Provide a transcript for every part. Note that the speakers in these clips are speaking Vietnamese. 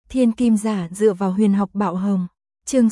Thiên kim giả dựa vào huyền học bạo hồng. Chương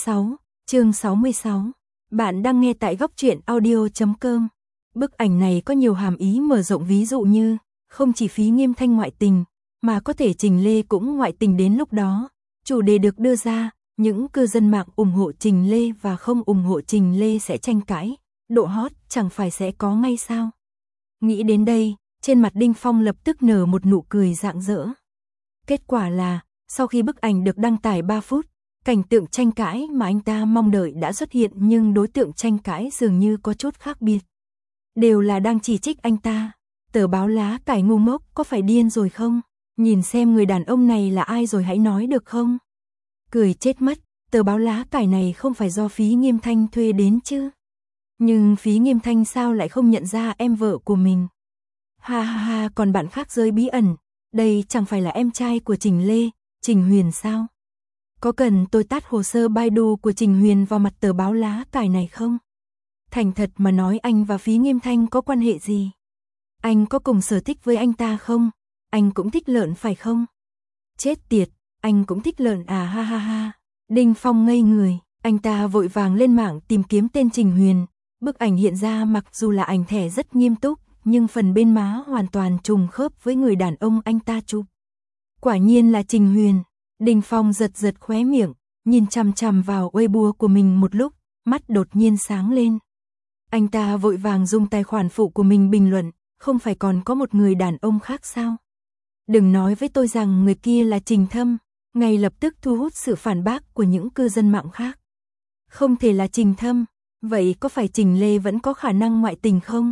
66. Bạn đang nghe tại góc truyện audio.com. Bức ảnh này có nhiều hàm ý mở rộng, ví dụ như không chỉ Phí Nghiêm Thanh ngoại tình, mà có thể Trình Lê cũng ngoại tình đến lúc đó. Chủ đề được đưa ra, những cư dân mạng ủng hộ Trình Lê và không ủng hộ Trình Lê sẽ tranh cãi, độ hot chẳng phải sẽ có ngay sao? Nghĩ đến đây, trên mặt Đinh Phong lập tức nở một nụ cười rạng rỡ. Kết quả là, sau khi bức ảnh được đăng tải 3 phút, cảnh tượng tranh cãi mà anh ta mong đợi đã xuất hiện, nhưng đối tượng tranh cãi dường như có chút khác biệt. Đều là đang chỉ trích anh ta. Tờ báo lá cải ngu ngốc, có phải điên rồi không? Nhìn xem người đàn ông này là ai rồi hãy nói được không? Cười chết mất, tờ báo lá cải này không phải do Phí Nghiêm Thanh thuê đến chứ? Nhưng Phí Nghiêm Thanh sao lại không nhận ra em vợ của mình? Ha ha ha, còn bạn khác giới bí ẩn, đây chẳng phải là em trai của Trình Lê, Trình Huyền sao? Có cần tôi tát hồ sơ Baidu của Trình Huyền vào mặt tờ báo lá cải này không? Thành thật mà nói, anh và Phí Nghiêm Thanh có quan hệ gì? Anh có cùng sở thích với anh ta không? Anh cũng thích lợn phải không? Chết tiệt, anh cũng thích lợn à, ha ha ha. Đinh Phong ngây người, anh ta vội vàng lên mạng tìm kiếm tên Trình Huyền. Bức ảnh hiện ra mặc dù là ảnh thẻ rất nghiêm túc, nhưng phần bên má hoàn toàn trùng khớp với người đàn ông anh ta chụp. Quả nhiên là Trình Huyền. Đinh Phong giật giật khóe miệng, nhìn chằm chằm vào Weibo của mình một lúc, mắt đột nhiên sáng lên. Anh ta vội vàng dùng tài khoản phụ của mình bình luận, không phải còn có một người đàn ông khác sao? Đừng nói với tôi rằng người kia là Trình Thâm, ngay lập tức thu hút sự phản bác của những cư dân mạng khác. Không thể là Trình Thâm, vậy có phải Trình Lê vẫn có khả năng ngoại tình không?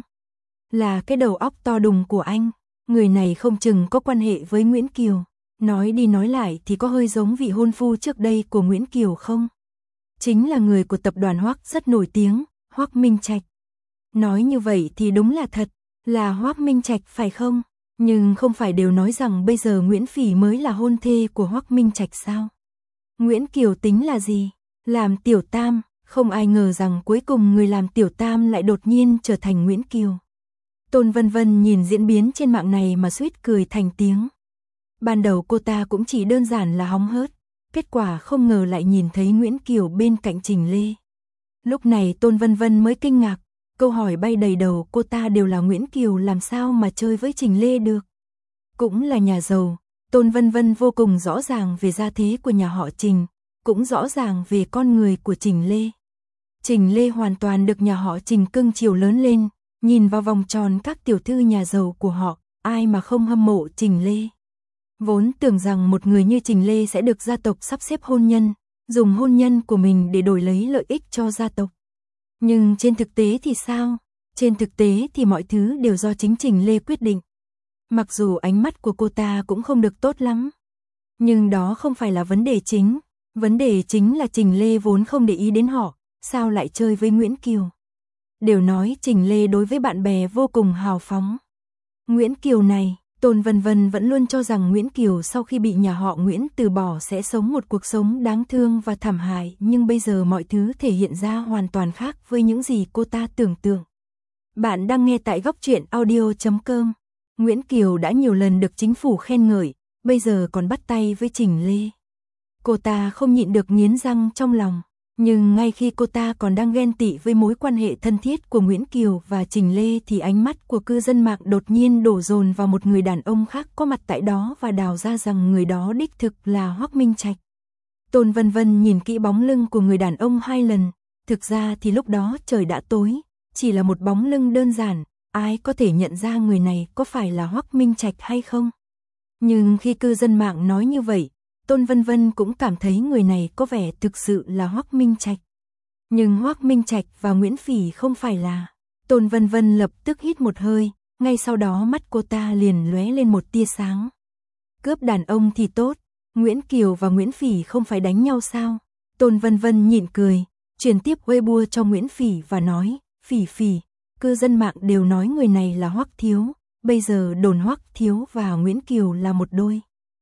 Là cái đầu óc to đùng của anh, người này không chừng có quan hệ với Nguyễn Kiều. Nói đi nói lại thì có hơi giống vị hôn phu trước đây của Nguyễn Kiều không? Chính là người của tập đoàn Hoắc rất nổi tiếng, Hoắc Minh Trạch. Nói như vậy thì đúng là thật, là Hoắc Minh Trạch phải không? Nhưng không phải đều nói rằng bây giờ Nguyễn Phỉ mới là hôn thê của Hoắc Minh Trạch sao? Nguyễn Kiều tính là gì? Làm tiểu tam, không ai ngờ rằng cuối cùng người làm tiểu tam lại đột nhiên trở thành Nguyễn Kiều. Tôn Vân Vân nhìn diễn biến trên mạng này mà suýt cười thành tiếng. Ban đầu cô ta cũng chỉ đơn giản là hóng hớt, kết quả không ngờ lại nhìn thấy Nguyễn Kiều bên cạnh Trình Lê. Lúc này Tôn Vân Vân mới kinh ngạc, câu hỏi bay đầy đầu cô ta đều là Nguyễn Kiều làm sao mà chơi với Trình Lê được. Cũng là nhà giàu, Tôn Vân Vân vô cùng rõ ràng về gia thế của nhà họ Trình, cũng rõ ràng về con người của Trình Lê. Trình Lê hoàn toàn được nhà họ Trình cưng chiều lớn lên, nhìn vào vòng tròn các tiểu thư nhà giàu của họ, ai mà không hâm mộ Trình Lê. Vốn tưởng rằng một người như Trình Lê sẽ được gia tộc sắp xếp hôn nhân, dùng hôn nhân của mình để đổi lấy lợi ích cho gia tộc. Nhưng trên thực tế thì sao? Trên thực tế thì mọi thứ đều do chính Trình Lê quyết định. Mặc dù ánh mắt của cô ta cũng không được tốt lắm, nhưng đó không phải là vấn đề chính. Vấn đề chính là Trình Lê vốn không để ý đến họ, sao lại chơi với Nguyễn Kiều. Đều nói Trình Lê đối với bạn bè vô cùng hào phóng. Nguyễn Kiều này, Tôn Vân Vân vẫn luôn cho rằng Nguyễn Kiều sau khi bị nhà họ Nguyễn từ bỏ sẽ sống một cuộc sống đáng thương và thảm hại, nhưng bây giờ mọi thứ thể hiện ra hoàn toàn khác với những gì cô ta tưởng tượng. Bạn đang nghe tại góc truyện audio.com. Nguyễn Kiều đã nhiều lần được chính phủ khen ngợi, bây giờ còn bắt tay với Trình Lê. Cô ta không nhịn được nghiến răng trong lòng. Nhưng ngay khi cô ta còn đang ghen tị với mối quan hệ thân thiết của Nguyễn Kiều và Trình Lê thì ánh mắt của cư dân mạng đột nhiên đổ dồn vào một người đàn ông khác có mặt tại đó và đào ra rằng người đó đích thực là Hoắc Minh Trạch. Tôn Vân Vân nhìn kỹ bóng lưng của người đàn ông 2 lần, thực ra thì lúc đó trời đã tối, chỉ là một bóng lưng đơn giản, ai có thể nhận ra người này có phải là Hoắc Minh Trạch hay không? Nhưng khi cư dân mạng nói như vậy, Tôn Vân Vân cũng cảm thấy người này có vẻ thực sự là Hoắc Minh Trạch. Nhưng Hoắc Minh Trạch và Nguyễn Phỉ không phải là. Tôn Vân Vân lập tức hít một hơi, ngay sau đó mắt cô ta liền lóe lên một tia sáng. Cướp đàn ông thì tốt, Nguyễn Kiều và Nguyễn Phỉ không phải đánh nhau sao? Tôn Vân Vân nhịn cười, truyền tiếp Weibo cho Nguyễn Phỉ và nói, Phỉ, cư dân mạng đều nói người này là Hoắc Thiếu, bây giờ đồn Hoắc Thiếu và Nguyễn Kiều là một đôi.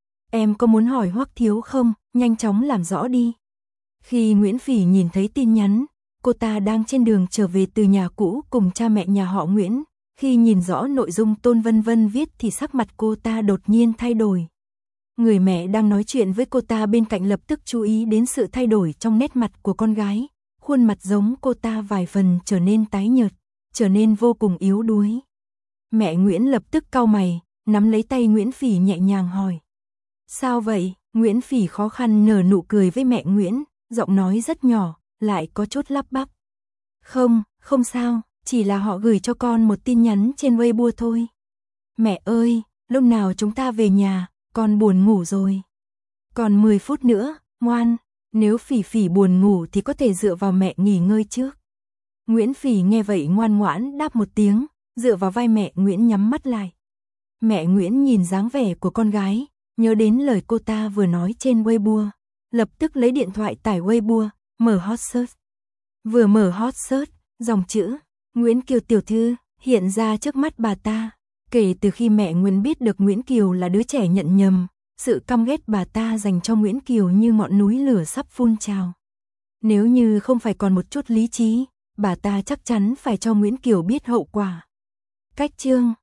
Em có muốn hỏi Hoắc Thiếu không, nhanh chóng làm rõ đi. Khi Nguyễn Phỉ nhìn thấy tin nhắn, cô ta đang trên đường trở về từ nhà cũ cùng cha mẹ nhà họ Nguyễn. Khi nhìn rõ nội dung Tôn Vân Vân viết thì sắc mặt cô ta đột nhiên thay đổi. Người mẹ đang nói chuyện với cô ta bên cạnh lập tức chú ý đến sự thay đổi trong nét mặt của con gái. Khuôn mặt giống cô ta vài phần trở nên tái nhợt, trở nên vô cùng yếu đuối. Mẹ Nguyễn lập tức cau mày, nắm lấy tay Nguyễn Phỉ nhẹ nhàng hỏi. Sao vậy? Nguyễn Phỉ khó khăn nở nụ cười với mẹ Nguyễn, giọng nói rất nhỏ, lại có chút lắp bắp. Không sao, chỉ là họ gửi cho con một tin nhắn trên Weibo thôi. Mẹ ơi, lúc nào chúng ta về nhà, con buồn ngủ rồi. Còn 10 phút nữa, ngoan, nếu Phỉ Phỉ buồn ngủ thì có thể dựa vào mẹ nghỉ ngơi trước. Nguyễn Phỉ nghe vậy ngoan ngoãn đáp một tiếng, dựa vào vai mẹ Nguyễn nhắm mắt lại. Mẹ Nguyễn nhìn dáng vẻ của con gái, nhớ đến lời cô ta vừa nói trên Weibo, lập tức lấy điện thoại tải Weibo, mở hot search. Vừa mở hot search, dòng chữ Nguyễn Kiều tiểu thư hiện ra trước mắt bà ta. Kể từ khi mẹ Nguyễn biết được Nguyễn Kiều là đứa trẻ nhận nhầm, sự căm ghét bà ta dành cho Nguyễn Kiều như ngọn núi lửa sắp phun trào. Nếu như không phải còn một chút lý trí, bà ta chắc chắn phải cho Nguyễn Kiều biết hậu quả. Cách chương